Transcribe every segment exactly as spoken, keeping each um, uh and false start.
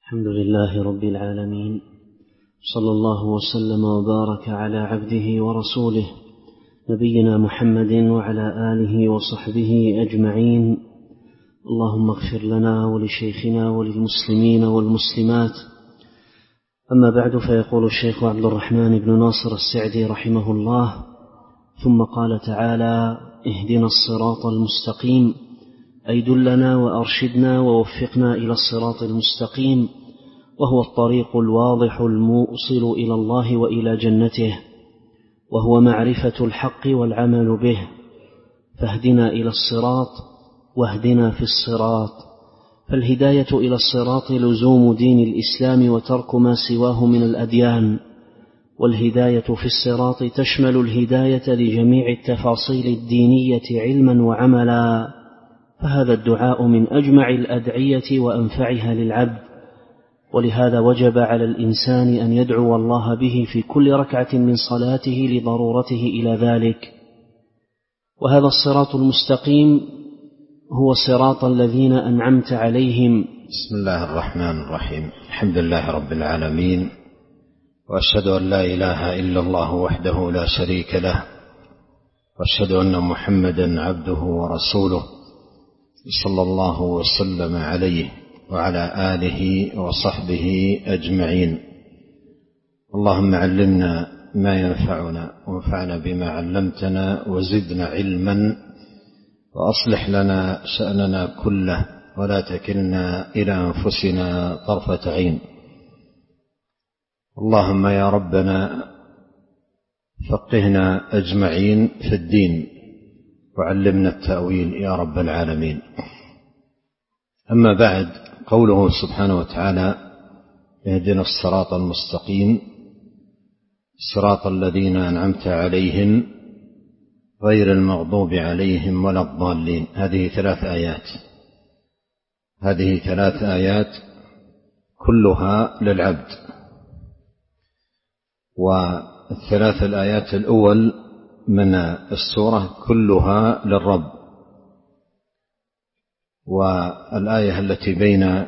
الحمد لله رب العالمين، صلى الله وسلم وبارك على عبده ورسوله نبينا محمد وعلى آله وصحبه أجمعين. اللهم اغفر لنا ولشيخنا وللمسلمين والمسلمات. أما بعد، فيقول الشيخ عبد الرحمن بن ناصر السعدي رحمه الله: ثم قال تعالى: اهدنا الصراط المستقيم، أي دلنا وأرشدنا ووفقنا إلى الصراط المستقيم، وهو الطريق الواضح الموصل إلى الله وإلى جنته، وهو معرفة الحق والعمل به. فاهدنا إلى الصراط واهدنا في الصراط. فالهداية إلى الصراط لزوم دين الإسلام وترك ما سواه من الأديان، والهداية في الصراط تشمل الهداية لجميع التفاصيل الدينية علما وعملا. فهذا الدعاء من أجمع الأدعية وأنفعها للعبد، ولهذا وجب على الإنسان أن يدعو الله به في كل ركعة من صلاته لضرورته إلى ذلك. وهذا الصراط المستقيم هو صراط الذين أنعمت عليهم. بسم الله الرحمن الرحيم. الحمد لله رب العالمين، وأشهد أن لا إله إلا الله وحده لا شريك له، وأشهد أن محمدا عبده ورسوله، صلى الله وسلم عليه وعلى آله وصحبه أجمعين. اللهم علمنا ما ينفعنا وانفعنا بما علمتنا، وزدنا علما، وأصلح لنا شأننا كله، ولا تكلنا إلى أنفسنا طرفة عين. اللهم يا ربنا فقهنا أجمعين في الدين، وعلمنا التأويل يا رب العالمين. أما بعد، قوله سبحانه وتعالى: اهدنا الصراط المستقيم صراط الذين أنعمت عليهم غير المغضوب عليهم ولا الضالين. هذه ثلاث آيات هذه ثلاث آيات كلها للعبد. والثلاث الآيات الأول من السورة كلها للرب، والآية التي بين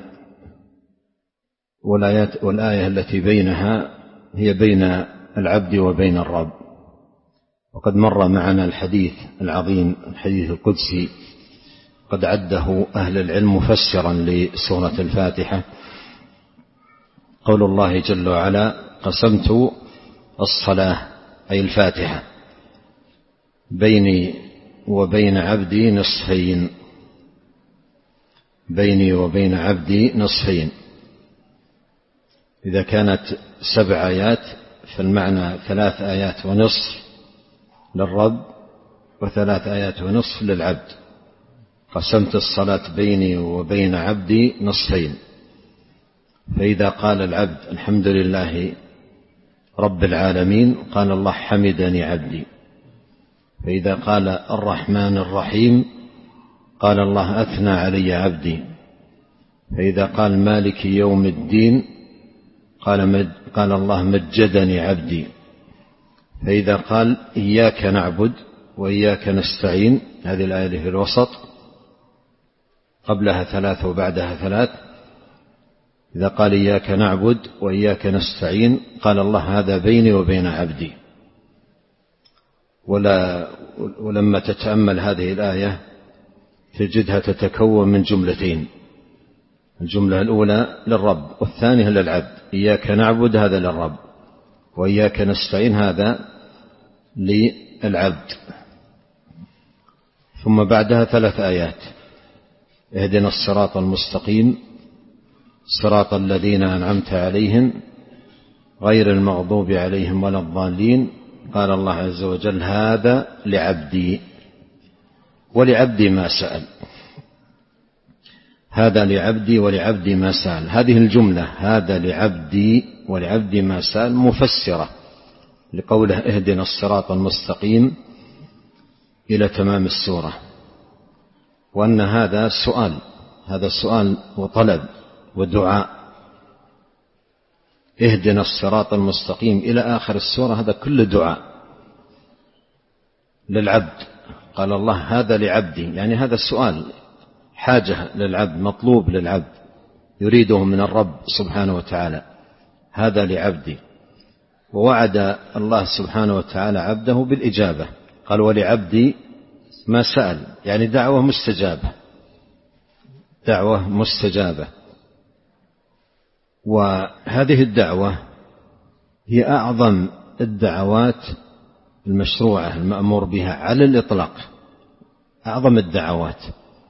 والآيات والآية التي بينها هي بين العبد وبين الرب. وقد مر معنا الحديث العظيم، الحديث القدسي، قد عده أهل العلم مفسرا لسورة الفاتحة. قول الله جل وعلا: قسمت الصلاة، أي الفاتحة، بيني وبين عبدي نصفين بيني وبين عبدي نصفين. إذا كانت سبع آيات فالمعنى ثلاث آيات ونصف للرب، وثلاث آيات ونصف للعبد. قسمت الصلاة بيني وبين عبدي نصفين. فإذا قال العبد الحمد لله رب العالمين، قال الله حمدني عبدي. فإذا قال الرحمن الرحيم، قال الله أثنى علي عبدي. فإذا قال مالك يوم الدين، قال, مج قال الله مجدني عبدي. فإذا قال إياك نعبد وإياك نستعين، هذه الآية اللي في الوسط قبلها ثلاث وبعدها ثلاث، إذا قال إياك نعبد وإياك نستعين، قال الله هذا بيني وبين عبدي. ولا ولما تتأمل هذه الآية تجدها تتكون من جملتين: الجملة الأولى للرب، والثانية للعبد. إياك نعبد هذا للرب، وإياك نستعين هذا للعبد. ثم بعدها ثلاث آيات: اهدنا الصراط المستقيم صراط الذين أنعمت عليهم غير المغضوب عليهم ولا الضالين. قال الله عز وجل: هذا لعبدي ولعبدي ما سأل. هذا لعبدي ولعبدي ما سأل. هذه الجملة هذا لعبدي ولعبدي ما سأل مفسرة لقوله اهدنا الصراط المستقيم إلى تمام السورة، وأن هذا سؤال هذا سؤال وطلب ودعاء. اهدنا الصراط المستقيم إلى آخر السورة، هذا كل دعاء للعبد. قال الله هذا لعبدي، يعني هذا السؤال حاجة للعبد، مطلوب للعبد يريده من الرب سبحانه وتعالى، هذا لعبدي. ووعد الله سبحانه وتعالى عبده بالإجابة، قال ولعبدي ما سأل، يعني دعوة مستجابة، دعوة مستجابة. وهذه الدعوة هي أعظم الدعوات المشروعة المأمور بها على الإطلاق، أعظم الدعوات.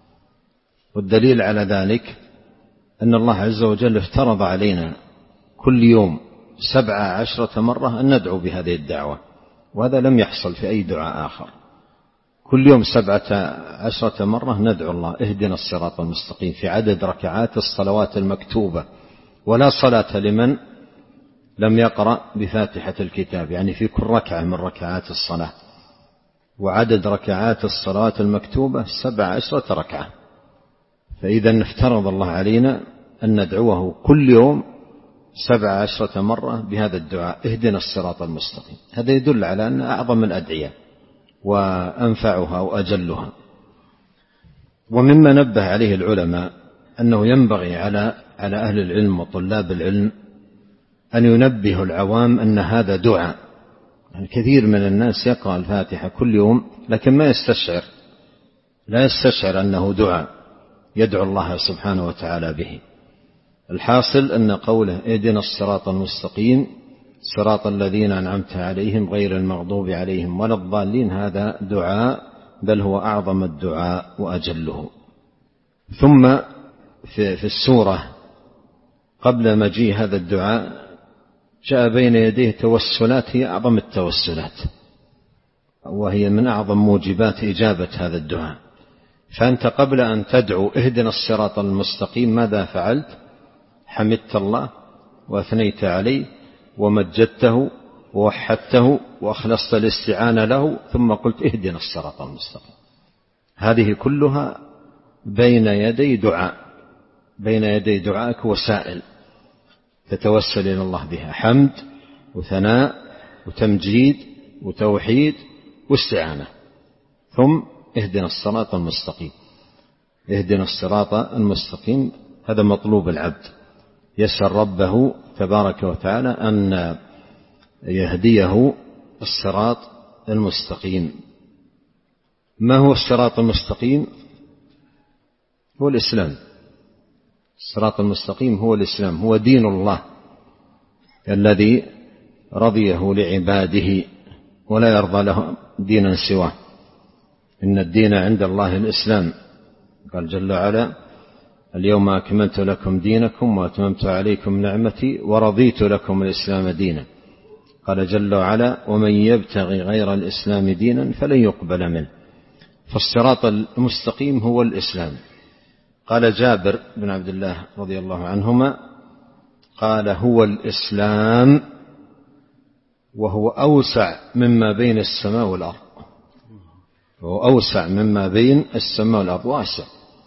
والدليل على ذلك أن الله عز وجل افترض علينا كل يوم سبع عشرة مرة أن ندعو بهذه الدعوة، وهذا لم يحصل في أي دعاء آخر. كل يوم سبعة عشرة مرة ندعو الله اهدنا الصراط المستقيم في عدد ركعات الصلوات المكتوبة، ولا صلاة لمن لم يقرأ بفاتحة الكتاب، يعني في كل ركعة من ركعات الصلاة. وعدد ركعات الصلوات المكتوبة سبع عشرة ركعة. فإذا افترض الله علينا أن ندعوه كل يوم سبع عشرة مرة بهذا الدعاء اهدنا الصراط المستقيم. هذا يدل على أن أعظم الأدعية وأنفعها وأجلها. ومما نبه عليه العلماء أنه ينبغي على على أهل العلم وطلاب العلم أن ينبهوا العوام أن هذا دعاء. يعني كثير من الناس يقرأ الفاتحة كل يوم لكن ما يستشعر لا يستشعر أنه دعاء يدعو الله سبحانه وتعالى به. الحاصل أن قوله اهدنا الصراط المستقيم صراط الذين أنعمت عليهم غير المغضوب عليهم ولا الضالين، هذا دعاء، بل هو أعظم الدعاء وأجله. ثم في, في السورة قبل مجيء هذا الدعاء جاء بين يديه توسلات هي أعظم التوسلات، وهي من أعظم موجبات إجابة هذا الدعاء. فأنت قبل أن تدعو اهدنا الصراط المستقيم ماذا فعلت؟ حمدت الله وأثنيت عليه ومجدته ووحدته وأخلصت الاستعانة له، ثم قلت اهدنا الصراط المستقيم. هذه كلها بين يدي دعاء، بين يدي دعائك وسائل تتوسل إلى الله بها، حمد وثناء وتمجيد وتوحيد واستعانة. ثم اهدنا الصراط المستقيم، اهدنا الصراط المستقيم، هذا مطلوب العبد، يسأل ربه تبارك وتعالى أن يهديه الصراط المستقيم. ما هو الصراط المستقيم؟ هو الإسلام. الصراط المستقيم هو الإسلام، هو دين الله الذي رضيه لعباده ولا يرضى له دينا سواه. إن الدين عند الله الإسلام، قال جل وعلا اليوم أكملت لكم دينكم وأتممت عليكم نعمتي ورضيت لكم الإسلام دينا. قال جل وعلا ومن يبتغي غير الإسلام دينا فلن يقبل منه. فالصراط المستقيم هو الإسلام. قال جابر بن عبد الله رضي الله عنهما قال هو الإسلام وهو أوسع مما بين السماء والأرض، وهو أوسع مما بين السماء والأرض، واسع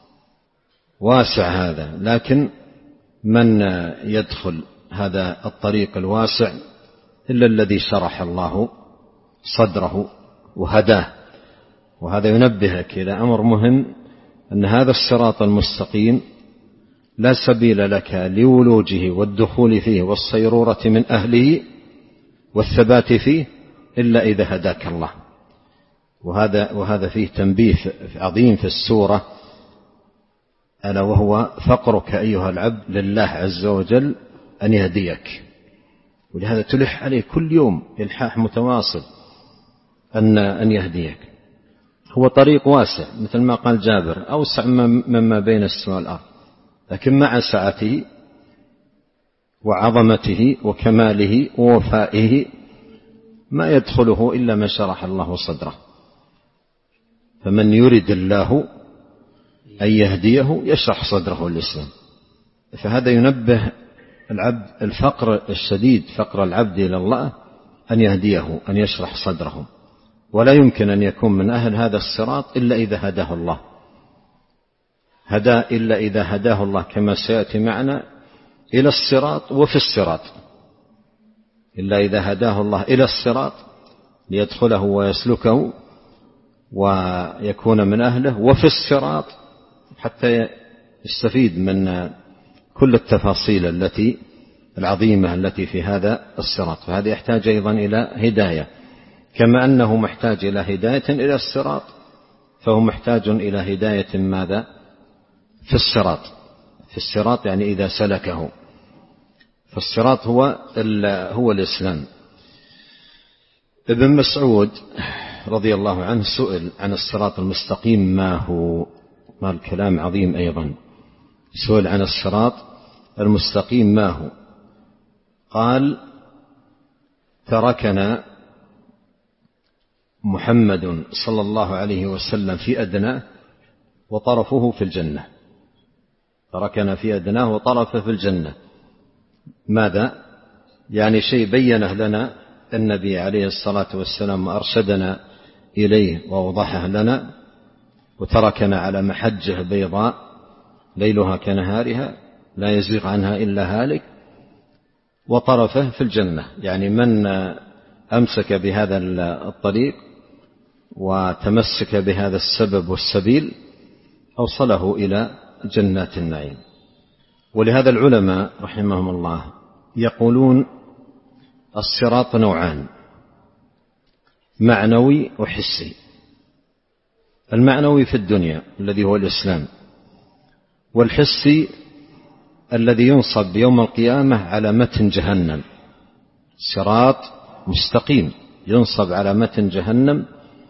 واسع هذا. لكن من يدخل هذا الطريق الواسع إلا الذي شرح الله صدره وهداه. وهذا ينبهك إلى أمر مهم، أن هذا الصراط المستقيم لا سبيل لك لولوجه والدخول فيه والصيرورة من أهله والثبات فيه إلا إذا هداك الله. وهذا, وهذا فيه تنبيه عظيم في السورة، ألا وهو فقرك أيها العبد لله عز وجل أن يهديك. ولهذا تلح عليه كل يوم إلحاح متواصل أن أن يهديك. هو طريق واسع مثل ما قال جابر، أوسع مما بين السماء والأرض، لكن مع سعته وعظمته وكماله ووفائه ما يدخله إلا من شرح الله صدره. فمن يرد الله أن يهديه يشرح صدره الإسلام. فهذا ينبه العبد الفقر الشديد، فقر العبد إلى الله، أن يهديه، أن يشرح صدره. ولا يمكن أن يكون من أهل هذا الصراط إلا إذا هداه الله، هدى إلا إذا هداه الله كما سيأتي معنا إلى الصراط وفي الصراط، إلا إذا هداه الله إلى الصراط ليدخله ويسلكه ويكون من أهله، وفي الصراط حتى يستفيد من كل التفاصيل التي العظيمة التي في هذا الصراط، فهذا يحتاج أيضا إلى هداية، كما أنه محتاج إلى هداية إلى الصراط فهو محتاج إلى هداية ماذا؟ في الصراط، في الصراط يعني إذا سلكه، فالصراط هو هو الإسلام. ابن مسعود رضي الله عنه سئل عن الصراط المستقيم ما هو، ما الكلام عظيم أيضا، سئل عن الصراط المستقيم ما هو، قال: تركنا محمد صلى الله عليه وسلم في أدناه وطرفه في الجنة. تركنا في أدناه وطرفه في الجنة، ماذا؟ يعني شيء بينه لنا النبي عليه الصلاة والسلام وأرشدنا إليه وأوضحه لنا، وتركنا على محجة بيضاء ليلها كنهارها لا يزيغ عنها إلا هالك، وطرفه في الجنة، يعني من أمسك بهذا الطريق وتمسك بهذا السبب والسبيل أوصله إلى جنات النعيم. ولهذا العلماء رحمهم الله يقولون الصراط نوعان: معنوي وحسي. المعنوي في الدنيا الذي هو الإسلام، والحسي الذي ينصب يوم القيامة على متن جهنم. صراط مستقيم ينصب على متن جهنم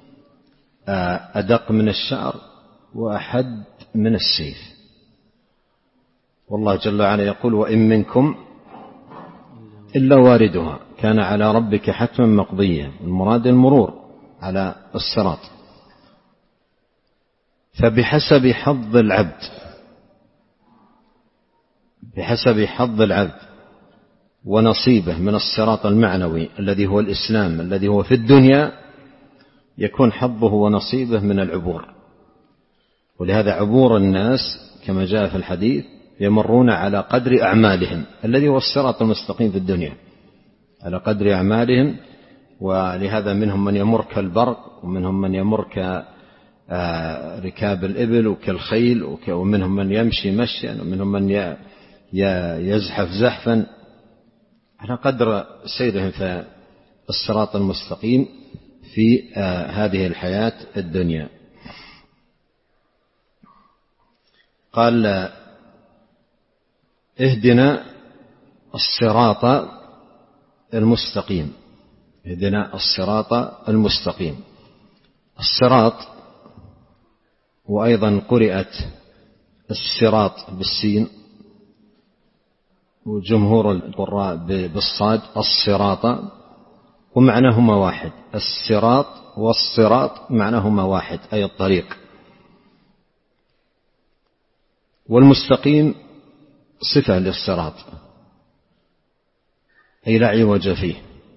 أدق من الشعر وأحد من السيف. والله جل وعلا يقول: وإن منكم إلا واردها كان على ربك حتما مقضيا. المراد المرور على الصراط. فبحسب حظ العبد بحسب حظ العبد ونصيبه من الصراط المعنوي الذي هو الإسلام الذي هو في الدنيا يكون حظه ونصيبه من العبور. ولهذا عبور الناس كما جاء في الحديث يمرون على قدر أعمالهم الذي هو الصراط المستقيم في الدنيا، على قدر أعمالهم. ولهذا منهم من يمر كالبرق، ومنهم من يمر كركاب الإبل وكالخيل، ومنهم من يمشي مشيا، ومنهم من يزحف زحفا، على قدر سيرهم في الصراط المستقيم في هذه الحياة الدنيا. قال: اهدنا الصراط المستقيم. اهدنا الصراط المستقيم. الصراط، وأيضا قرئت الصراط بالسين، وجمهور القراء بالصاد الصراط، ومعناهما واحد. الصراط والصراط معناهما واحد، أي الطريق. والمستقيم صفة للصراط، أي لا عوج فيه،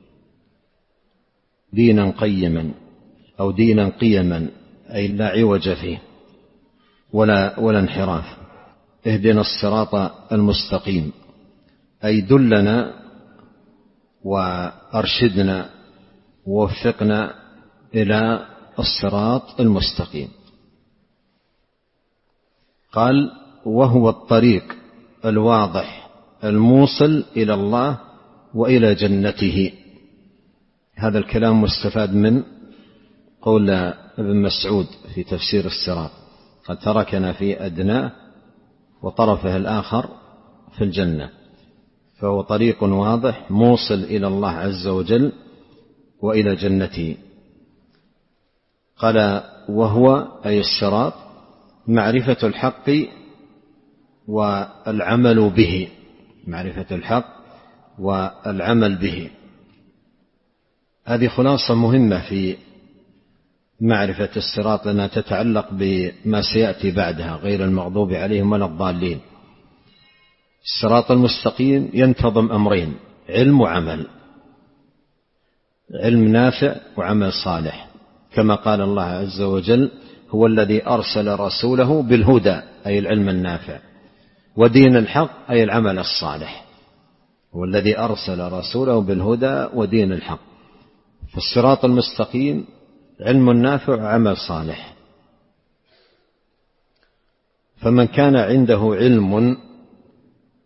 دينا قيما أو دينا قيما، أي لا عوج فيه ولا, ولا انحراف. اهدنا الصراط المستقيم أي دلنا وأرشدنا ووفقنا إلى الصراط المستقيم. قال: وهو الطريق الواضح الموصل إلى الله وإلى جنته. هذا الكلام مستفاد من قول ابن مسعود في تفسير الصراط: قد تركنا في أدناه وطرفه الآخر في الجنة. فهو طريق واضح موصل إلى الله عز وجل وإلى جنته. قال: وهو أي الصراط معرفة الحق والعمل به. معرفة الحق والعمل به، هذه خلاصة مهمة في معرفة الصراط، لأنها تتعلق بما سيأتي بعدها: غير المغضوب عليهم ولا الضالين. الصراط المستقيم ينتظم أمرين: علم وعمل، علم نافع وعمل صالح، كما قال الله عز وجل: هو الذي أرسل رسوله بالهدى، أي العلم النافع، ودين الحق، أي العمل الصالح. هو الذي أرسل رسوله بالهدى ودين الحق. فالصراط المستقيم علم نافع وعمل صالح. فمن كان عنده علم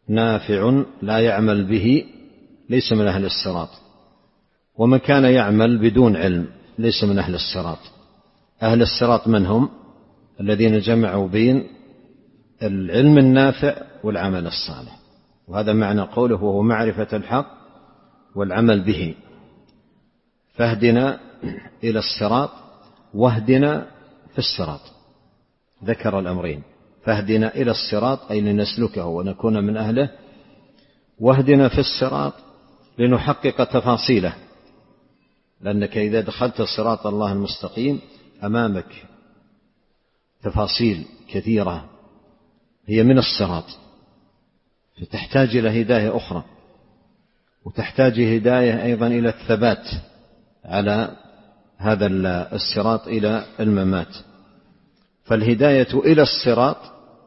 نافع لا يعمل به ليس من أهل الصراط، ومن كان يعمل بدون علم ليس من أهل الصراط. أهل الصراط من هم؟ الذين جمعوا بين العلم النافع والعمل الصالح، وهذا معنى قوله وهو معرفة الحق والعمل به. فاهدنا إلى الصراط واهدنا في الصراط، ذكر الأمرين، فاهدنا إلى الصراط أي لنسلكه ونكون من أهله، واهدنا في الصراط لنحقق تفاصيله، لأنك إذا دخلت صراط الله المستقيم أمامك تفاصيل كثيرة هي من الصراط، فتحتاج إلى هداية أخرى، وتحتاج هداية أيضا إلى الثبات على هذا الصراط إلى الممات. فالهداية إلى الصراط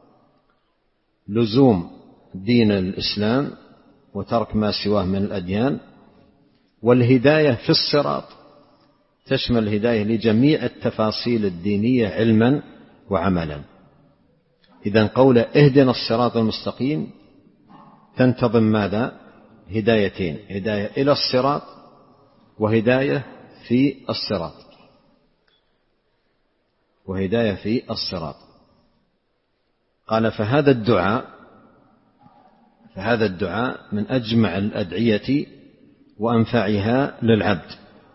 لزوم دين الإسلام وترك ما سواه من الأديان، والهداية في الصراط تشمل الهداية لجميع التفاصيل الدينية علما وعملا. إذن قول اهدنا الصراط المستقيم تنتظم ماذا؟ هدايتين، هداية إلى الصراط وهداية في الصراط، وهداية في الصراط. قال فهذا الدعاء فهذا الدعاء من أجمع الأدعية وأنفعها للعبد،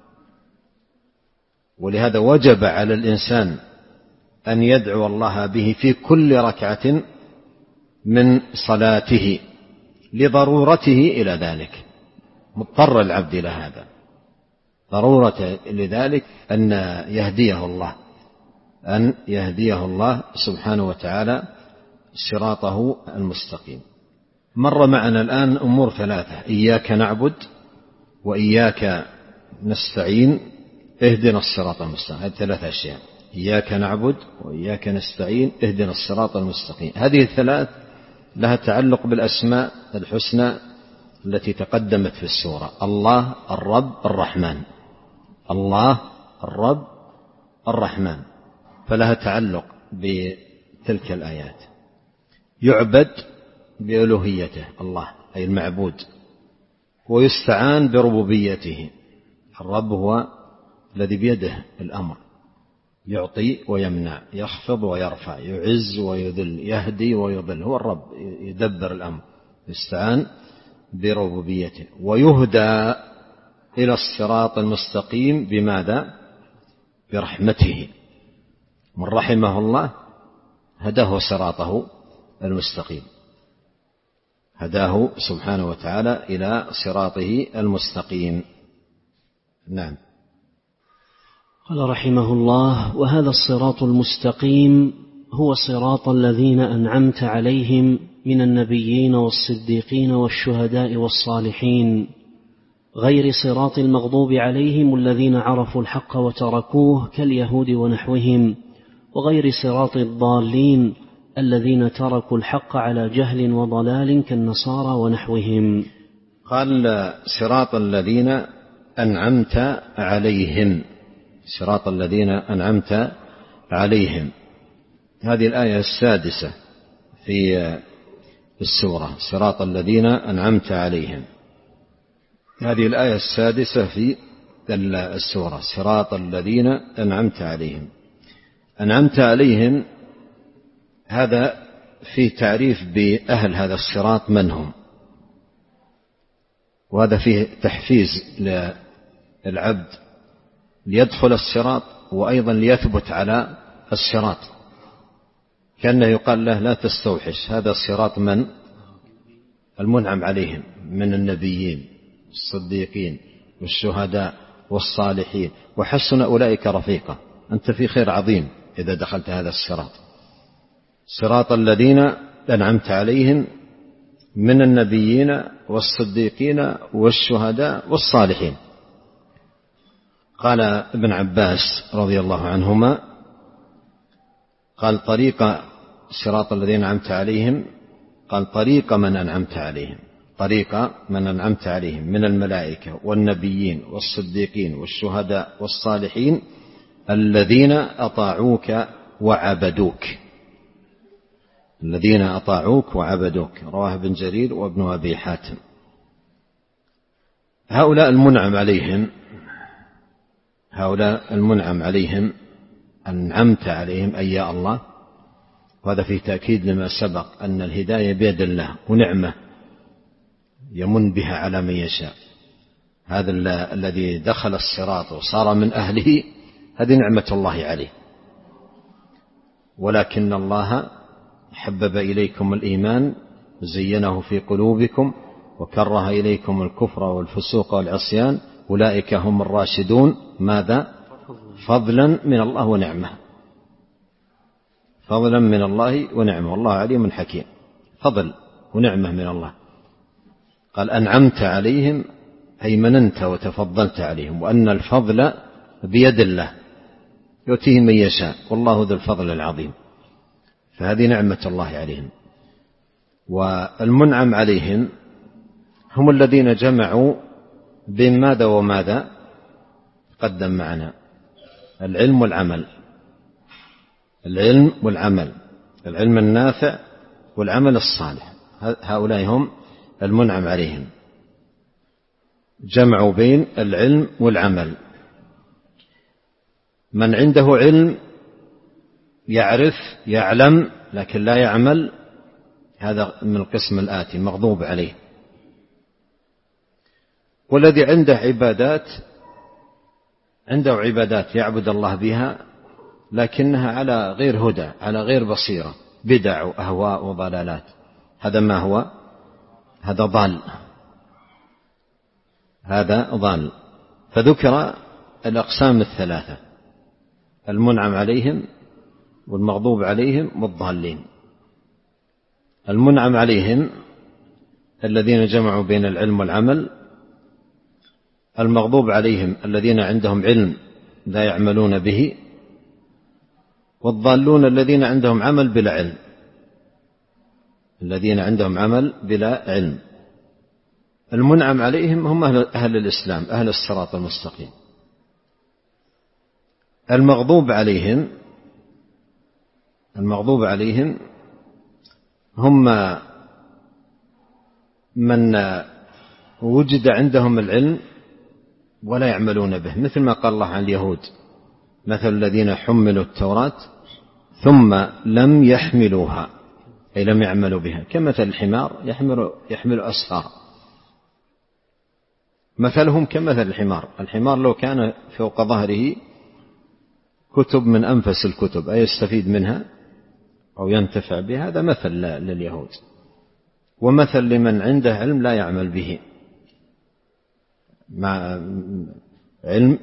ولهذا وجب على الإنسان أن يدعو الله به في كل ركعة من صلاته لضرورته إلى ذلك، مضطر العبد إلى هذا، ضرورة لذلك أن يهديه الله أن يهديه الله سبحانه وتعالى صراطه المستقيم. مر معنا الآن أمور ثلاثة: إياك نعبد وإياك نستعين اهدنا الصراط المستقيم. هذه ثلاث أشياء: إياك نعبد وإياك نستعين اهدنا الصراط المستقيم. هذه الثلاث لها تعلق بالأسماء الحسنى التي تقدمت في السورة: الله، الرب، الرحمن. الله، الرب، الرحمن، فلها تعلق بتلك الآيات. يعبد بألوهيته الله أي المعبود، ويستعان بربوبيته. الرب هو الذي بيده الأمر، يعطي ويمنع، يخفض ويرفع، يعز ويذل، يهدي ويضل، هو الرب يدبر الأمر، يستعان بربوبيته. ويهدى إلى الصراط المستقيم بماذا؟ برحمته، من رحمه الله هداه صراطه المستقيم، هداه سبحانه وتعالى إلى صراطه المستقيم. نعم. قال رحمه الله: وهذا الصراط المستقيم هو صراط الذين أنعمت عليهم من النبيين والصديقين والشهداء والصالحين، غير صراط المغضوب عليهم الذين عرفوا الحق وتركوه كاليهود ونحوهم، وغير صراط الضالين الذين تركوا الحق على جهل وضلال كالنصارى ونحوهم. قال صراط الذين أنعمت عليهم، صراط الذين أنعمت عليهم، هذه الآية السادسة في السورة، صراط الذين أنعمت عليهم، هذه الآية السادسة في السورة، صراط الذين أنعمت عليهم. أنعمت عليهم هذا في تعريف بأهل هذا الصراط من هم، وهذا فيه تحفيز للعبد ليدخل الصراط وأيضا ليثبت على الصراط، كأنه يقال له لا تستوحش، هذا الصراط من المنعم عليهم من النبيين الصديقين والشهداء والصالحين، وحسن أولئك رفيقا، أنت في خير عظيم إذا دخلت هذا الصراط. صراط الذين أنعمت عليهم من النبيين والصديقين والشهداء والصالحين. قال ابن عباس رضي الله عنهما قال طريق صراط الذين أنعمت عليهم، قال طريق من أنعمت عليهم، طريق من أنعمت عليهم من الملائكة والنبيين والصديقين والشهداء والصالحين الذين أطاعوك وعبدوك. الذين أطاعوك وعبدوك، رواه ابن جرير وابن أبي حاتم. هؤلاء المنعم عليهم هؤلاء المنعم عليهم أنعمت عليهم أي يا الله، وهذا في تأكيد لما سبق أن الهداية بيد الله ونعمة يمن بها على من يشاء. هذا الذي دخل الصراط وصار من أهله هذه نعمة الله عليه، ولكن الله حبب إليكم الإيمان زينه في قلوبكم وكره إليكم الكفر والفسوق والعصيان أولئك هم الراشدون. ماذا؟ فضلا من الله ونعمة، فضلا من الله ونعمة، والله عليم حكيم. فضل ونعمة من الله. قال أنعمت عليهم أي مننت وتفضلت عليهم، وأن الفضل بيد الله يؤتيه من يشاء والله ذو الفضل العظيم. فهذه نعمة الله عليهم. والمنعم عليهم هم الذين جمعوا بين ماذا وماذا قدم معنا؟ العلم والعمل، العلم والعمل، العلم النافع والعمل الصالح، هؤلاء هم المنعم عليهم. جمعوا بين العلم والعمل. من عنده علم يعرف يعلم لكن لا يعمل، هذا من القسم الآتي مغضوب عليه. والذي عنده عبادات عنده عبادات يعبد الله بها لكنها على غير هدى، على غير بصيرة، بدع وأهواء وضلالات، هذا ما هو؟ هذا ضال، هذا ضال. فذكر الأقسام الثلاثة: المنعم عليهم والمغضوب عليهم والضالين. المنعم عليهم الذين جمعوا بين العلم والعمل، المغضوب عليهم الذين عندهم علم لا يعملون به، والضالون الذين عندهم عمل بلا علم، الذين عندهم عمل بلا علم. المنعم عليهم هم أهل الإسلام، أهل الصراط المستقيم. المغضوب عليهم المغضوب عليهم هم من وجد عندهم العلم ولا يعملون به، مثل ما قال الله عن اليهود: مثل الذين حملوا التوراة ثم لم يحملوها، أي لم يعملوا بها، كمثل الحمار يحمل, يحمل أسفار. مثلهم كمثل الحمار. الحمار لو كان فوق ظهره كتب من أنفس الكتب أي يستفيد منها أو ينتفع بها، هذا مثل لليهود. ومثل لمن عنده علم لا يعمل به، مع علم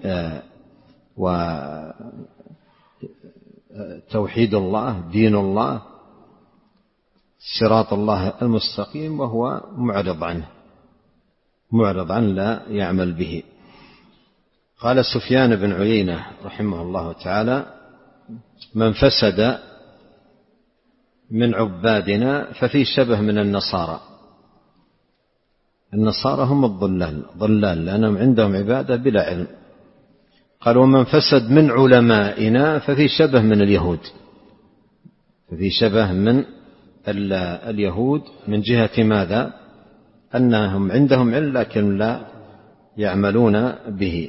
وتوحيد الله، دين الله، صراط الله المستقيم، وهو معرض عنه معرض عنه لا يعمل به. قال سفيان بن عيينة رحمه الله تعالى: من فسد من عبادنا ففي شبه من النصارى. النصارى هم الضلال ضلال لأنهم عندهم عبادة بلا علم. قال: ومن فسد من علمائنا ففي شبه من اليهود. ففي شبه من اليهود من جهة ماذا؟ أنهم عندهم علم لكن لا يعملون به.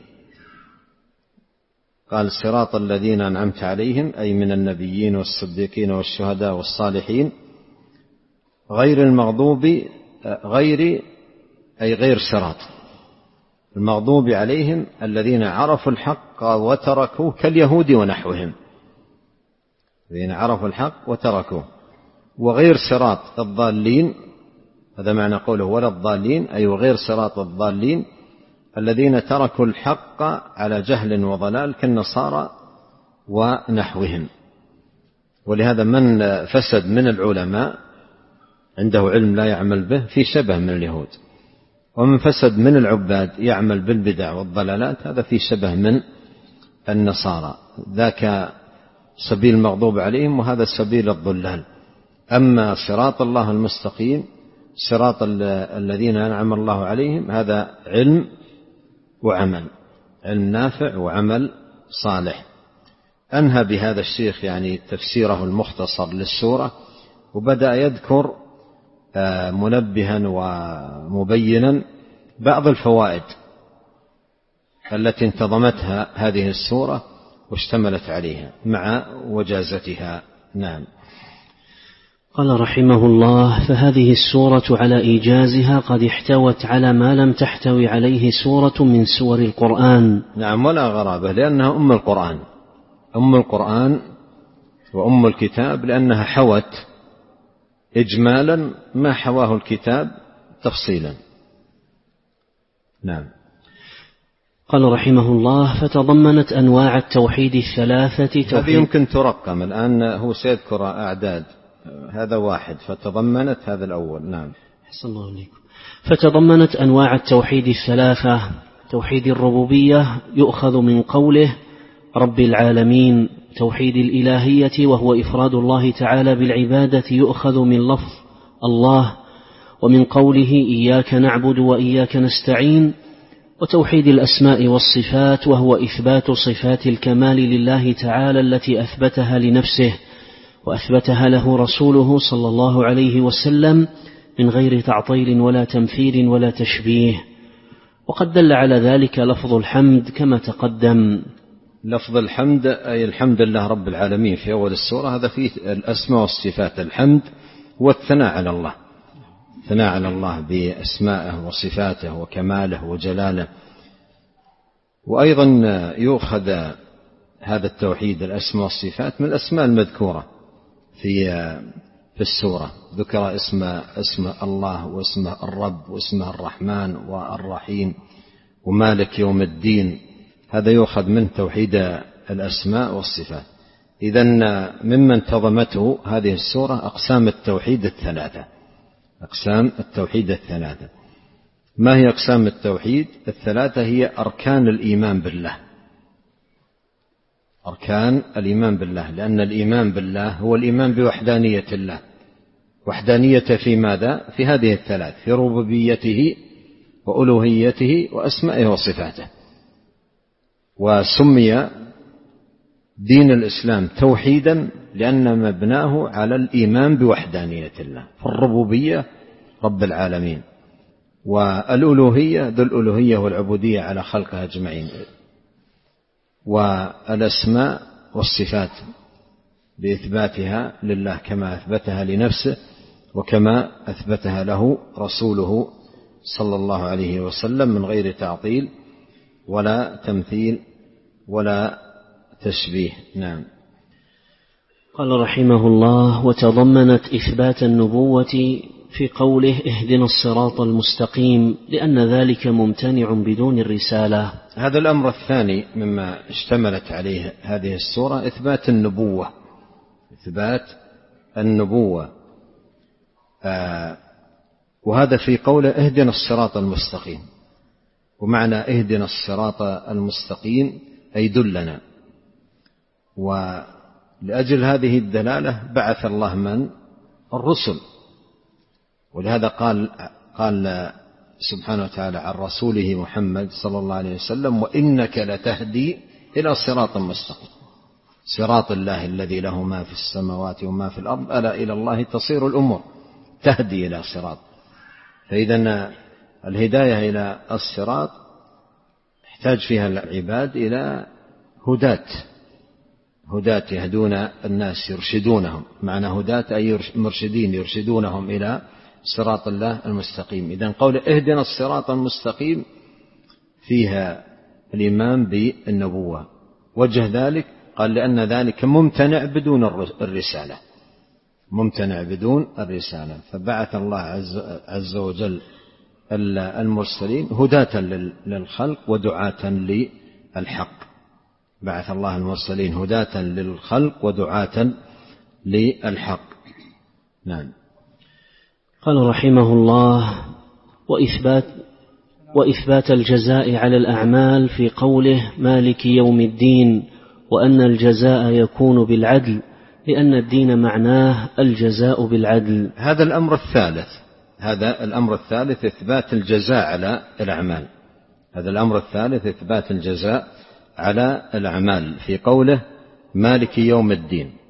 قال: صراط الذين أنعمت عليهم أي من النبيين والصديقين والشهداء والصالحين، غير المغضوب، غير أي غير صراط المغضوب عليهم الذين عرفوا الحق وتركوه كاليهود ونحوهم، الذين عرفوا الحق وتركوه. وغير صراط الضالين، هذا معنى قوله ولا الضالين، أي وغير صراط الضالين الذين تركوا الحق على جهل وضلال كالنصارى ونحوهم. ولهذا من فسد من العلماء عنده علم لا يعمل به في شبه من اليهود، ومن فسد من العباد يعمل بالبدع والضلالات هذا في شبه من النصارى. ذاك سبيل المغضوب عليهم وهذا سبيل الضلال. أما صراط الله المستقيم، صراط الذين أنعم الله عليهم، هذا علم وعمل، علم نافع وعمل صالح. أنهى بهذا الشيخ يعني تفسيره المختصر للسورة وبدأ يذكر منبها ومبينا بعض الفوائد التي انتظمتها هذه السورة واشتملت عليها مع وجازتها. نعم. قال رحمه الله: فهذه السورة على إيجازها قد احتوت على ما لم تحتوي عليه سورة من سور القرآن. نعم، ولا غرابة، لأنها أم القرآن، أم القرآن وأم الكتاب، لأنها حوت إجمالا ما حواه الكتاب تفصيلا. نعم. قال رحمه الله: فتضمنت أنواع التوحيد الثلاثة. هذه يمكن ترقم الآن، هو سيذكر أعداد، هذا واحد، فتضمنت هذا الأول. نعم. أحسن الله عليكم. فتضمنت أنواع التوحيد الثلاثة. توحيد الربوبية يؤخذ من قوله رب العالمين. توحيد الإلهية وهو إفراد الله تعالى بالعبادة يؤخذ من لفظ الله ومن قوله إياك نعبد وإياك نستعين. وتوحيد الأسماء والصفات وهو إثبات صفات الكمال لله تعالى التي أثبتها لنفسه وأثبتها له رسوله صلى الله عليه وسلم من غير تعطيل ولا تمثيل ولا تشبيه. وقد دل على ذلك لفظ الحمد كما تقدم. لفظ الحمد أي الحمد لله رب العالمين في أول السورة، هذا فيه الأسماء والصفات. الحمد والثناء على الله، ثناء على الله بأسمائه وصفاته وكماله وجلاله. وأيضا يؤخذ هذا التوحيد الأسماء والصفات من الأسماء المذكورة في في السورة. ذكر اسم اسم الله واسمه الرب واسمه الرحمن والرحيم ومالك يوم الدين، هذا يؤخذ من توحيد الأسماء والصفات. إذن مما انتظمته هذه السورة أقسام التوحيد الثلاثة. أقسام التوحيد الثلاثة. ما هي أقسام التوحيد الثلاثة؟ هي أركان الإيمان بالله. أركان الإيمان بالله، لأن الإيمان بالله هو الإيمان بوحدانية الله. وحدانية في ماذا؟ في هذه الثلاث، في ربوبيته وألوهيته وأسمائه وصفاته. وسمي دين الإسلام توحيدا لأن مبناه على الإيمان بوحدانية الله. فالربوبية رب العالمين، والألوهية ذو الألوهية والعبودية على خلقها أجمعين، والأسماء والصفات بإثباتها لله كما أثبتها لنفسه وكما أثبتها له رسوله صلى الله عليه وسلم من غير تعطيل ولا تمثيل ولا تشبيه. نعم. قال رحمه الله: وتضمنت إثبات النبوة في قوله اهدنا الصراط المستقيم، لأن ذلك ممتنع بدون الرسالة. هذا الأمر الثاني مما اشتملت عليه هذه السورة، إثبات النبوة. إثبات النبوة آه وهذا في قوله اهدنا الصراط المستقيم. ومعنى اهدنا الصراط المستقيم أي دلنا. ولأجل هذه الدلالة بعث الله من؟ الرسل. ولهذا قال قال سبحانه وتعالى عن رسوله محمد صلى الله عليه وسلم: وإنك لتهدي إلى صراط مستقيم. صراط الله الذي له ما في السماوات وما في الأرض، ألا إلى الله تصير الأمور. تهدي إلى صراط. فإذا الهداية إلى الصراط يحتاج فيها العباد إلى هداة هداة يهدون الناس يرشدونهم. معنى هداة أي مرشدين يرشدونهم إلى صراط الله المستقيم. إذن قول اهدنا الصراط المستقيم فيها الإيمان بالنبوة. وجه ذلك قال لأن ذلك ممتنع بدون الرسالة، ممتنع بدون الرسالة. فبعث الله عز, عز وجل المرسلين هداة للخلق ودعاة للحق. بعث الله المرسلين هداة للخلق ودعاة للحق. نعم. قال رحمه الله: وإثبات, وإثبات الجزاء على الأعمال في قوله مالك يوم الدين، وأن الجزاء يكون بالعدل، لأن الدين معناه الجزاء بالعدل. هذا الأمر الثالث هذا الأمر الثالث إثبات الجزاء على الأعمال. هذا الأمر الثالث إثبات الجزاء على الأعمال في قوله مالك يوم الدين.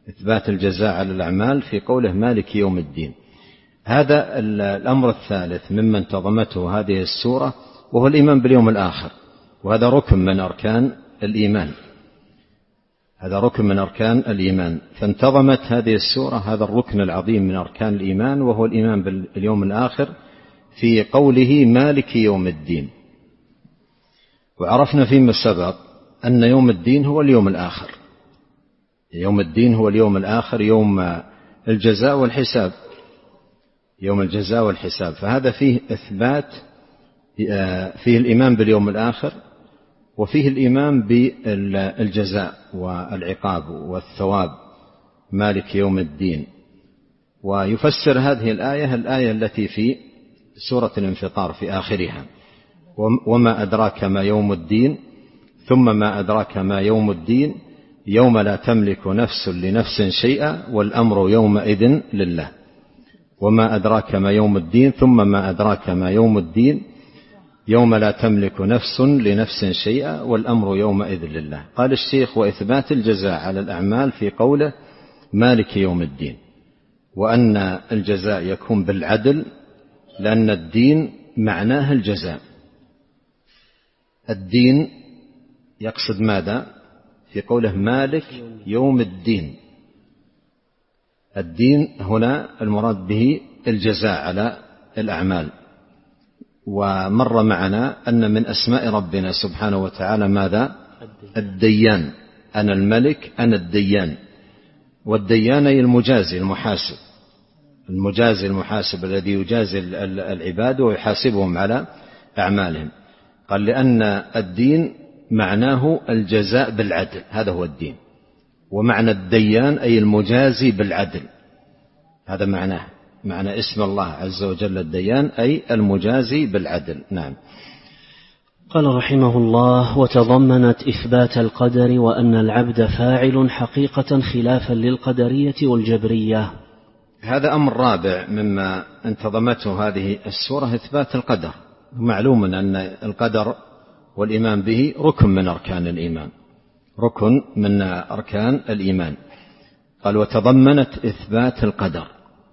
إثبات الجزاء على الأعمال في قوله مالك يوم الدين. هذا الأمر الثالث مما انتظمته هذه السورة، وهو الإيمان باليوم الآخر، وهذا ركن من أركان الإيمان، هذا ركن من أركان الإيمان. فانتظمت هذه السورة هذا الركن العظيم من أركان الإيمان، وهو الإيمان باليوم الآخر في قوله مالك يوم الدين. وعرفنا فيما سبق أن يوم الدين هو اليوم الآخر، يوم الدين هو اليوم الآخر، يوم الجزاء والحساب، يوم الجزاء والحساب. فهذا فيه إثبات، فيه الإيمان باليوم الآخر، وفيه الإيمان بالجزاء والعقاب والثواب، مالك يوم الدين. ويفسر هذه الآية الآية التي في سورة الانفطار في آخرها: وما أدراك ما يوم الدين، ثم ما أدراك ما يوم الدين، يوم لا تملك نفس لنفس شيئا والأمر يومئذ لله. وما أدراك ما يوم الدين، ثم ما أدراك ما يوم الدين، يوم لا تملك نفس لنفس شيئا والأمر يومئذ لله. قال الشيخ: وإثبات الجزاء على الأعمال في قوله مالك يوم الدين، وأن الجزاء يكون بالعدل، لأن الدين معناه الجزاء. الدين يقصد ماذا في قوله مالك يوم الدين؟ الدين هنا المراد به الجزاء على الأعمال. ومر معنا أن من أسماء ربنا سبحانه وتعالى ماذا؟ الديان. أنا الملك أنا الديان. والديان أي المجازي المحاسب، المجازي المحاسب الذي يجازي العباد ويحاسبهم على أعمالهم. قال لأن الدين معناه الجزاء بالعدل، هذا هو الدين. ومعنى الديان أي المجازي بالعدل، هذا معناه، معنى اسم الله عز وجل الديان أي المجازي بالعدل. نعم. قال رحمه الله: وتضمنت إثبات القدر وأن العبد فاعل حقيقة خلافا للقدرية والجبرية. هذا أمر رابع مما انتظمته هذه السورة، إثبات القدر. معلوم أن القدر والإيمان به ركن من أركان الإيمان، ركن من أركان الإيمان. قال: وتضمنت إثبات القدر.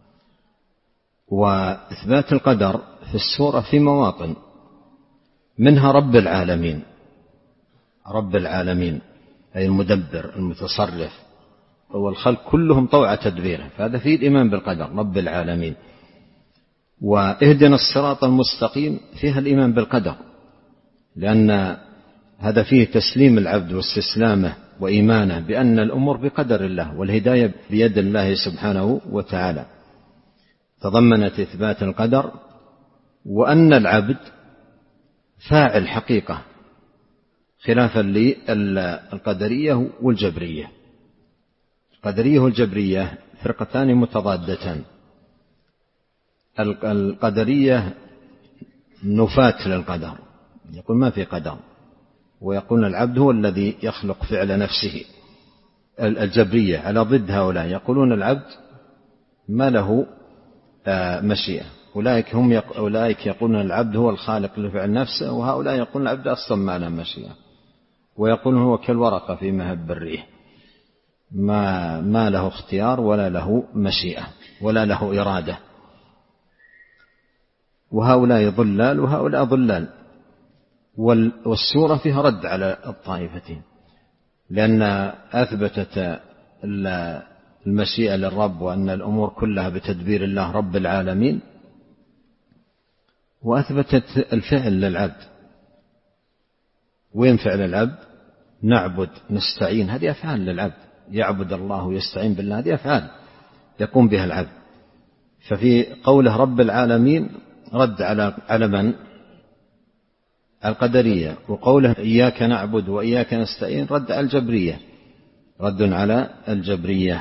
وإثبات القدر في السورة في مواطن، منها رب العالمين، رب العالمين أي المدبر المتصرف، والخلق كلهم طوع تدبيره، فهذا فيه الإيمان بالقدر، رب العالمين. واهدنا الصراط المستقيم فيها الإيمان بالقدر، لأن هذا فيه تسليم العبد واستسلامه وإيمانه بأن الأمور بقدر الله، والهداية بيد الله سبحانه وتعالى. تضمنت إثبات القدر، وأن العبد فاعل حقيقة خلافا للقدرية والجبرية. القدرية والجبرية فرقتان متضادتان. القدرية نفاة للقدر، يقول ما في قدر، ويقول العبد هو الذي يخلق فعل نفسه. الجبرية على ضد هؤلاء، يقولون العبد ما له مشيئة. أولئك هم يق... أولئك يقولون العبد هو الخالق لفعل نفسه، وهؤلاء يقولون العبد أصلا ما له مشيئة، ويقولون هو كالورقة في مهب الريح، ما ما له اختيار ولا له مشيئة ولا له إرادة. وهؤلاء ضلال وهؤلاء ضلال. والسورة فيها رد على الطائفتين، لأن أثبتت المشيئة للرب وأن الأمور كلها بتدبير الله رب العالمين، وأثبتت الفعل للعبد. وين فعل العبد؟ نعبد نستعين، هذه أفعال للعبد، يعبد الله ويستعين بالله، هذه أفعال يقوم بها العبد. ففي قوله رب العالمين رد على على من؟ القدرية. وقوله إياك نعبد وإياك نستعين رد على الجبرية، رد على الجبرية.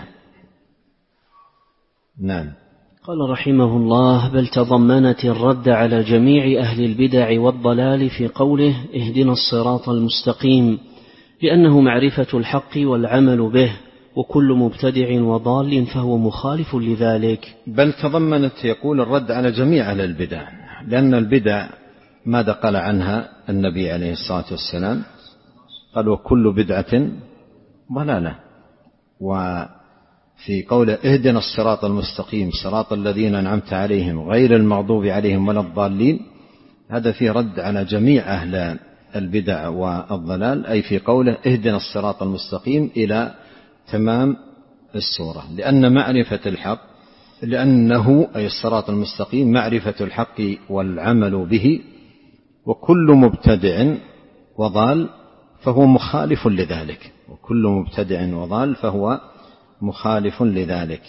نعم. قال رحمه الله: بل تضمنت الرد على جميع أهل البدع والضلال في قوله اهدنا الصراط المستقيم، لأنه معرفة الحق والعمل به، وكل مبتدع وضال فهو مخالف لذلك. بل تضمنت يقول الرد على جميع أهل البدع، لأن البدع ماذا قال عنها النبي عليه الصلاة والسلام؟ قال: وكل بدعة ضلالة. في قوله اهدنا الصراط المستقيم صراط الذين أنعمت عليهم غير المغضوب عليهم ولا الضالين، هذا فيه رد على جميع أهل البدع والضلال، أي في قوله اهدنا الصراط المستقيم إلى تمام السورة، لأن معرفة الحق لأنه أي الصراط المستقيم معرفة الحق والعمل به، وكل مبتدع وضال فهو مخالف لذلك، وكل مبتدع وضال فهو مخالف لذلك.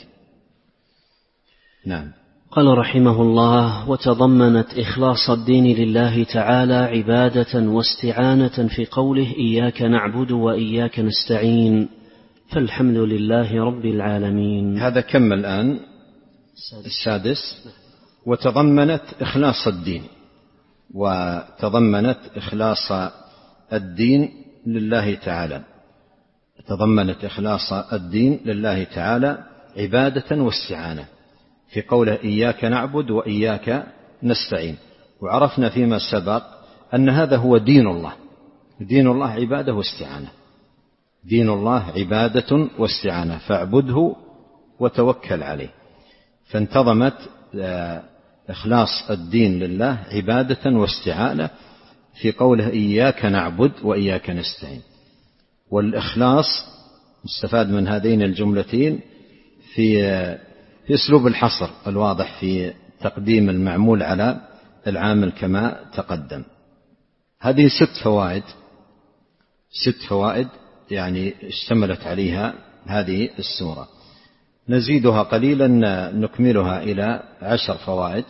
نعم. قال رحمه الله: وتضمنت إخلاص الدين لله تعالى عبادة واستعانة في قوله إياك نعبد وإياك نستعين، فالحمد لله رب العالمين. هذا كم الآن؟ السادس. وتضمنت إخلاص الدين، وتضمنت إخلاص الدين لله تعالى، تضمنت إخلاص الدين لله تعالى عبادة واستعانة في قوله إياك نعبد وإياك نستعين. وعرفنا فيما سبق أن هذا هو دين الله، دين الله عبادة واستعانة، دين الله عبادة واستعانة، فاعبده وتوكل عليه. فانتظمت إخلاص الدين لله عبادة واستعانة في قوله إياك نعبد وإياك نستعين. والإخلاص مستفاد من هذين الجملتين في في أسلوب الحصر الواضح في تقديم المعمول على العامل كما تقدم. هذه ست فوائد، ست فوائد يعني اشتملت عليها هذه السورة، نزيدها قليلا نكملها إلى عشر فوائد.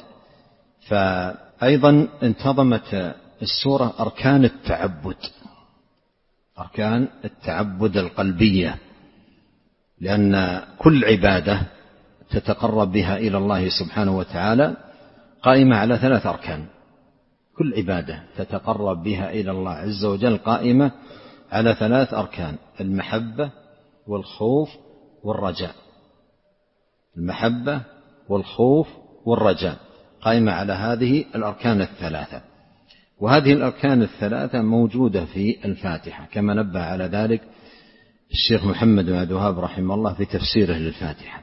فأيضا انتظمت السورة أركان التعبد، أركان التعبد القلبية، لأن كل عبادة تتقرب بها إلى الله سبحانه وتعالى قائمة على ثلاث أركان، كل عبادة تتقرب بها إلى الله عز وجل قائمة على ثلاث أركان: المحبة والخوف والرجاء، المحبة والخوف والرجاء قائمة على هذه الأركان الثلاثة. وهذه الأركان الثلاثة موجودة في الفاتحة كما نبه على ذلك الشيخ محمد بن عبد الوهاب رحمه الله في تفسيره للفاتحة.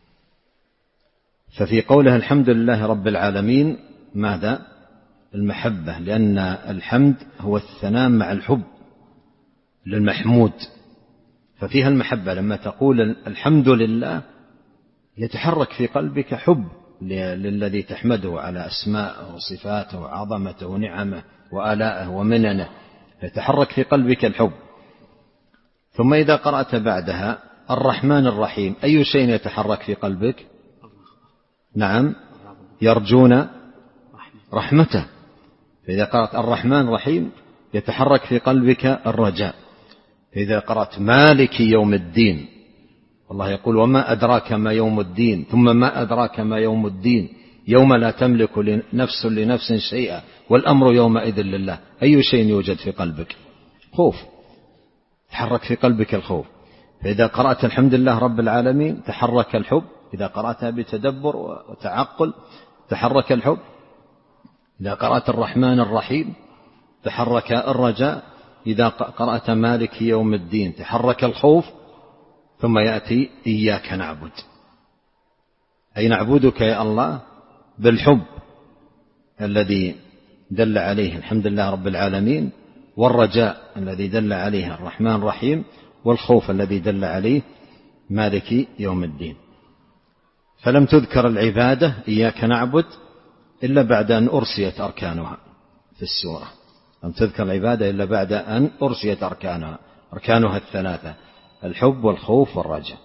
ففي قوله الحمد لله رب العالمين ماذا؟ المحبة، لأن الحمد هو الثناء مع الحب للمحمود، ففيها المحبة. لما تقول الحمد لله يتحرك في قلبك حب للذي تحمده على أسماءه وصفاته وعظمته ونعمه وآلائه ومننه، يتحرك في قلبك الحب. ثم إذا قرأت بعدها الرحمن الرحيم، أي شيء يتحرك في قلبك؟ نعم، يرجون رحمته. فإذا قرأت الرحمن الرحيم يتحرك في قلبك الرجاء. فإذا قرأت مالك يوم الدين، الله يقول وما أدراك ما يوم الدين، ثم ما أدراك ما يوم الدين، يوم لا تملك نفس لنفس شيئا والأمر يومئذ لله، أي شيء يوجد في قلبك؟ خوف، تحرك في قلبك الخوف. فإذا قرأت الحمد لله رب العالمين تحرك الحب، إذا قرأتها بتدبر وتعقل تحرك الحب. إذا قرأت الرحمن الرحيم تحرك الرجاء. إذا قرأت مالك يوم الدين تحرك الخوف. ثم يأتي إياك نعبد، أي نعبدك يا الله بالحب الذي دل عليه الحمد لله رب العالمين، والرجاء الذي دل عليه الرحمن الرحيم، والخوف الذي دل عليه مالك يوم الدين. فلم تذكر العبادة إياك نعبد إلا بعد أن أرسيت أركانها في السورة، لم تذكر العبادة إلا بعد أن أرسيت أركانها أركانها الثلاثة: الحب والخوف والرجاء.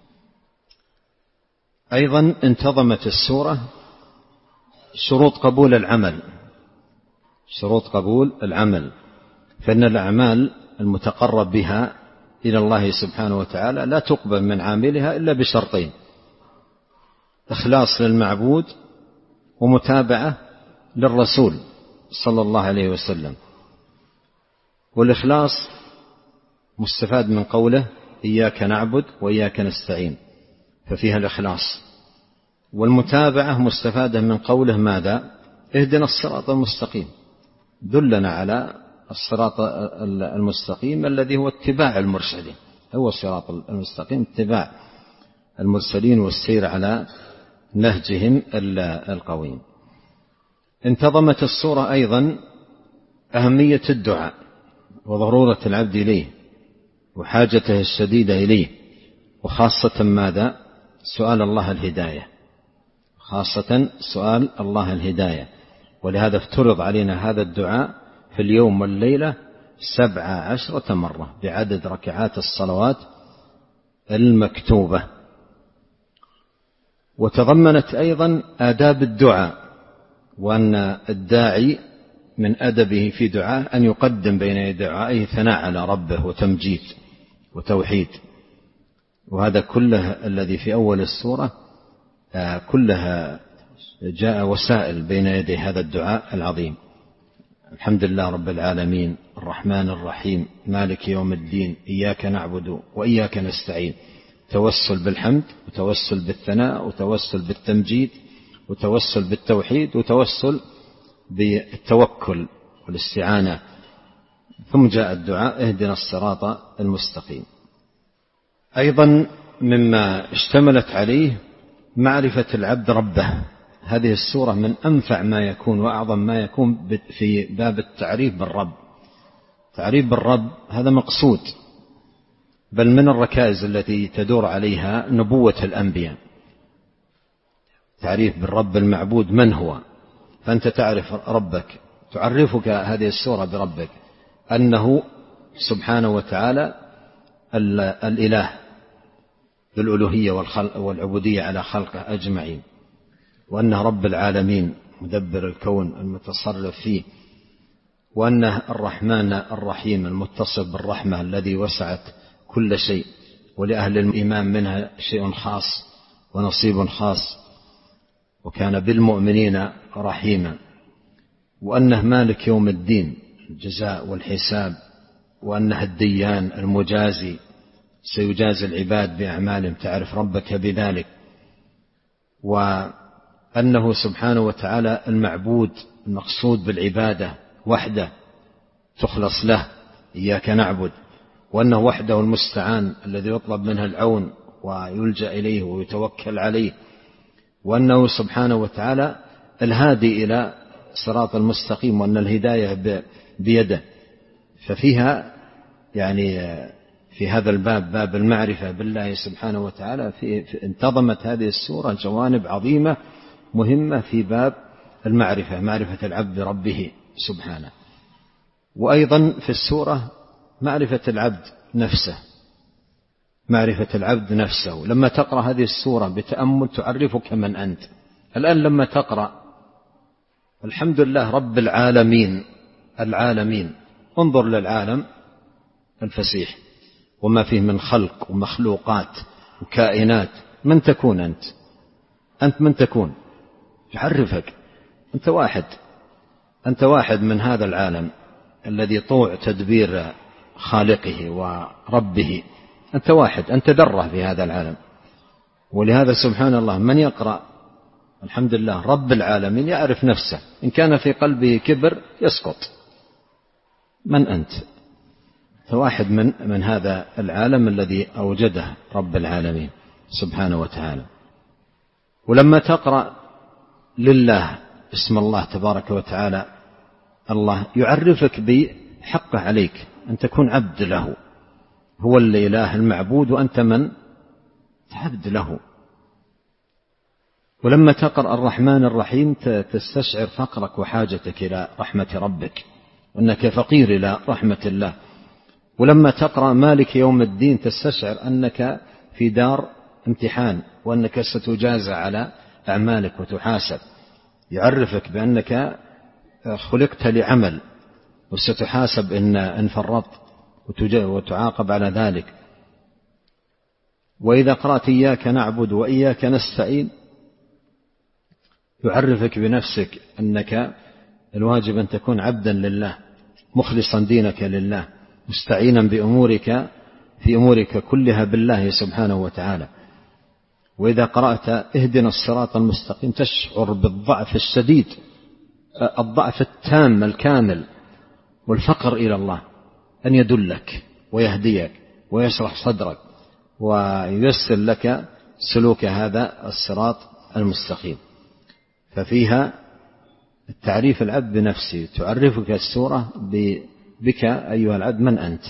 أيضا انتظمت السورة شروط قبول العمل، شروط قبول العمل، فإن الأعمال المتقرب بها إلى الله سبحانه وتعالى لا تقبل من عاملها إلا بشرطين: إخلاص للمعبود ومتابعة للرسول صلى الله عليه وسلم. والإخلاص مستفاد من قوله إياك نعبد وإياك نستعين، ففيها الإخلاص. والمتابعة مستفادة من قوله ماذا؟ اهدنا الصراط المستقيم، دلنا على الصراط المستقيم الذي هو اتباع المرشدين، هو الصراط المستقيم اتباع المرسلين والسير على نهجهم القويم. انتظمت السورة أيضا أهمية الدعاء وضرورة العبد إليه وحاجته الشديدة إليه، وخاصة ماذا؟ سؤال الله الهداية، خاصة سؤال الله الهداية. ولهذا افترض علينا هذا الدعاء في اليوم والليلة سبع عشرة مرة بعدد ركعات الصلوات المكتوبة. وتضمنت أيضا آداب الدعاء، وأن الداعي من أدبه في دعاء أن يقدم بين يدي دعائه ثناء على ربه وتمجيد وتوحيد. وهذا كله الذي في أول السورة كلها جاء وسائل بين يدي هذا الدعاء العظيم. الحمد لله رب العالمين الرحمن الرحيم مالك يوم الدين إياك نعبد وإياك نستعين. توسل بالحمد وتوسل بالثناء وتوسل بالتمجيد وتوسل بالتوحيد وتوسل بالتوكل والاستعانة. ثم جاء الدعاء اهدنا الصراط المستقيم. أيضا مما اشتملت عليه معرفة العبد ربه. هذه السورة من أنفع ما يكون وأعظم ما يكون في باب التعريف بالرب. تعريف بالرب هذا مقصود، بل من الركائز التي تدور عليها نبوة الأنبياء. تعريف بالرب المعبود من هو، فأنت تعرف ربك، تعرفك هذه السورة بربك أنه سبحانه وتعالى الإله بالألوهية والعبودية على خلقه أجمعين، وأنه رب العالمين مدبر الكون المتصرف فيه، وأنه الرحمن الرحيم المتصف بالرحمة الذي وسعت كل شيء، ولأهل الإيمان منها شيء خاص ونصيب خاص، وكان بالمؤمنين رحيما، وأنه مالك يوم الدين الجزاء والحساب، وأنه الديان المجازي سيجازي العباد بأعمالهم، تعرف ربك بذلك. وأنه سبحانه وتعالى المعبود المقصود بالعبادة وحده تخلص له إياك نعبد، وأنه وحده المستعان الذي يطلب منه العون ويلجأ إليه ويتوكل عليه، وأنه سبحانه وتعالى الهادي إلى صراط المستقيم، وأن الهداية بيده. ففيها يعني في هذا الباب باب المعرفة بالله سبحانه وتعالى في انتظمت هذه السورة جوانب عظيمة مهمة في باب المعرفة، معرفة العبد بربه سبحانه. وأيضا في السورة معرفة العبد نفسه، معرفة العبد نفسه. لما تقرأ هذه السورة بتأمل تعرفك من أنت. الآن لما تقرأ الحمد لله رب العالمين العالمين، انظر للعالم الفسيح وما فيه من خلق ومخلوقات وكائنات. من تكون أنت؟ أنت من تكون؟ تعرفك أنت واحد، أنت واحد من هذا العالم الذي طوع تدبير خالقه وربه. أنت واحد، أنت ذرة في هذا العالم. ولهذا سبحان الله من يقرأ الحمد لله رب العالمين يعرف نفسه، إن كان في قلبه كبر يسقط. من أنت؟ فواحد من من هذا العالم الذي أوجده رب العالمين سبحانه وتعالى. ولما تقرأ لله اسم الله تبارك وتعالى، الله يعرفك بحقه عليك أن تكون عبد له، هو الإله المعبود وأنت من عبد له. ولما تقرأ الرحمن الرحيم تستشعر فقرك وحاجتك إلى رحمة ربك، وأنك فقير إلى رحمة الله. ولما تقرأ مالك يوم الدين تستشعر أنك في دار امتحان، وأنك ستجازى على أعمالك وتحاسب. يعرفك بأنك خلقت لعمل وستحاسب إن إن فرطت وتعاقب على ذلك. وإذا قرأت إياك نعبد وإياك نستعين يعرفك بنفسك أنك الواجب أن تكون عبدا لله مخلصا دينك لله مستعينا بأمورك في أمورك كلها بالله سبحانه وتعالى. وإذا قرأت اهدنا الصراط المستقيم تشعر بالضعف الشديد، الضعف التام الكامل والفقر إلى الله، أن يدلك ويهديك ويشرح صدرك وييسر لك سلوك هذا الصراط المستقيم. ففيها التعريف العبد بنفسه، تعرفك السورة بك أيها العبد من أنت.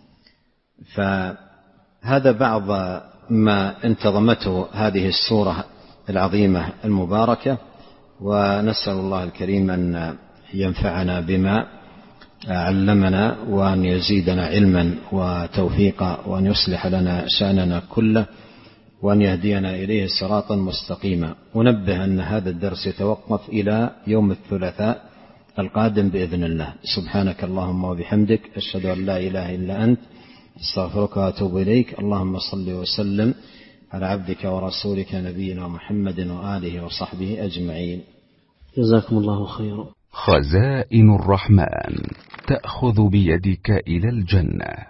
فهذا بعض ما انتظمته هذه السورة العظيمة المباركة، ونسأل الله الكريم أن ينفعنا بما علمنا، وأن يزيدنا علما وتوفيقا، وأن يصلح لنا شأننا كله، وأن يهدينا إليه صراطا مستقيما. ونبه أن هذا الدرس يتوقف إلى يوم الثلاثاء القادم بإذن الله. سبحانك اللهم وبحمدك، أشهد أن لا إله إلا أنت، استغفرك وأتوب إليك. اللهم صل وسلم على عبدك ورسولك نبينا محمد وآله وصحبه أجمعين. جزاكم الله خيرا. خزائن الرحمن تأخذ بيدك إلى الجنة.